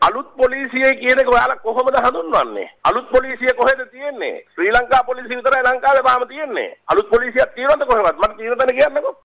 අලුත් පොලිසිය කියන එක ඔයාලා කොහොමද හඳුන්වන්නේ? අලුත් පොලිසිය කොහෙද තියෙන්නේ? ශ්‍රී ලංකා පොලිසිය විතරයි ලංකාවේ තාම තියෙන්නේ. අලුත් පොලිසියක් තියෙනවද කොහෙවත්? මට තියෙන තැන කියන්නකෝ.